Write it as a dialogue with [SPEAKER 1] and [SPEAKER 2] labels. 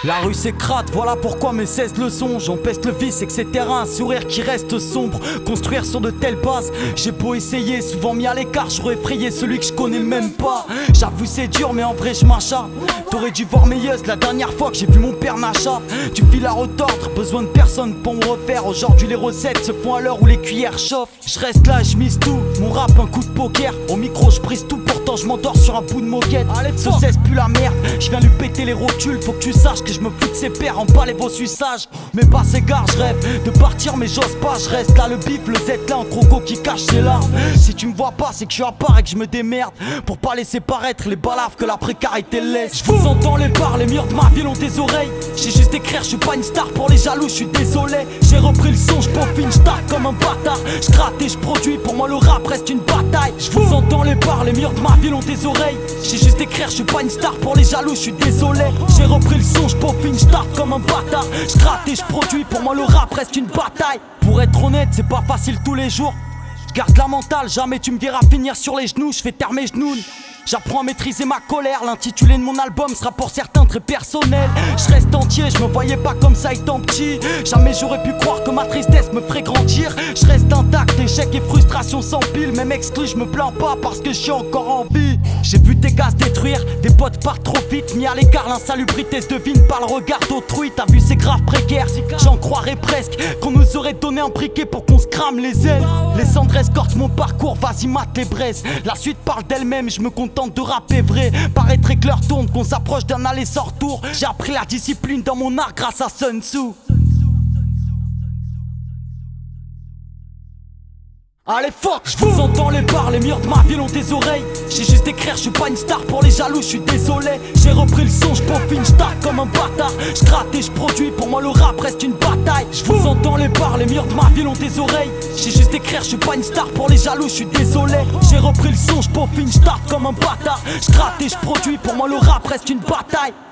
[SPEAKER 1] La rue s'écrate, voilà pourquoi mes 16 leçons. J'en peste le vice, etc. Un sourire qui reste sombre. Construire sur de telles bases, j'ai beau essayer, souvent mis à l'écart, j'aurais effrayé celui que je connais même pas. J'avoue c'est dur mais en vrai je m'acharne. T'aurais dû voir mes yeux la dernière fois que j'ai vu mon père Nacha. Du fil à retordre, besoin de personne pour me refaire. Aujourd'hui les recettes se font à l'heure où les cuillères chauffent. Je reste là, je mise tout, mon rap un coup de poker. Au micro je prise tout, pourtant je m'endors sur un bout de moquette. Ce cesse plus la merde, je viens lui péter les rotules. Faut que tu saches que je me fous de ses pères, en parler vos suçages. Mais pas s'égare, je rêve de partir mais j'ose pas. Je reste là, le bif, le Z là, en croco qui cache ses larmes. Si tu me vois pas c'est que je suis à part et que je me démerde. Pour pas laisser paraître les balaves que la précarité laisse. Je vous entends les bars, les murs de ma ville ont des oreilles. J'ai juste écrire, je suis pas une star pour les jaloux, je suis désolé. J'ai repris le son, je peaufine, je tape comme un bâtard. Je gratte et je produis, pour moi le rap reste une bataille. Je vous entends les bars, les murs de ma ville ont des oreilles. J'ai juste écrire, je suis pas une star pour les jaloux, je suis désolé. J'ai repris le son, je peaufine, je tape comme un bâtard. Je gratte et je produis, pour moi le rap reste une bataille. Pour être honnête, c'est pas facile tous les jours. Je garde la mentale, jamais tu me verras finir sur les genoux. Je fais taire mes genoux. J'apprends à maîtriser ma colère. L'intitulé de mon album sera pour certains très personnel. Je reste entier, je me voyais pas comme ça étant petit. Jamais j'aurais pu croire que ma tristesse me ferait grandir. Je reste intact, échec et frustration s'empilent. Même exclu, je me plains pas parce que je suis encore en vie. J'ai vu des gars se détruire, des potes partent trop vite. Mis à l'écart, l'insalubrité se devine par le regard d'autrui. T'as vu c'est grave précaire, j'en croirais presque qu'on nous aurait donné un briquet pour qu'on se crame les ailes. Les cendres escortent mon parcours, vas-y mate les braises. La suite parle d'elle-même, je me contente de rapper vrai. Paraîtrait que l'heure tourne, qu'on s'approche d'un aller-sort-tour. J'ai appris la discipline dans mon art grâce à Sun Tzu. Allez fuck, je vous entends les bars, les murs de ma ville ont des oreilles. J'ai juste écrire, je suis pas une star pour les jaloux, je suis désolé. J'ai repris le son, je peaufine, je tape comme un bâtard. Je gratte et je produis, pour moi le rap reste une bataille. Je vous entends les bars, les murs de ma ville ont des oreilles. J'ai juste écrire, je suis pas une star pour les jaloux, je suis désolé. J'ai repris le son, je peaufine, je tape comme un bâtard. Je gratte et je produis, pour moi le rap reste une bataille.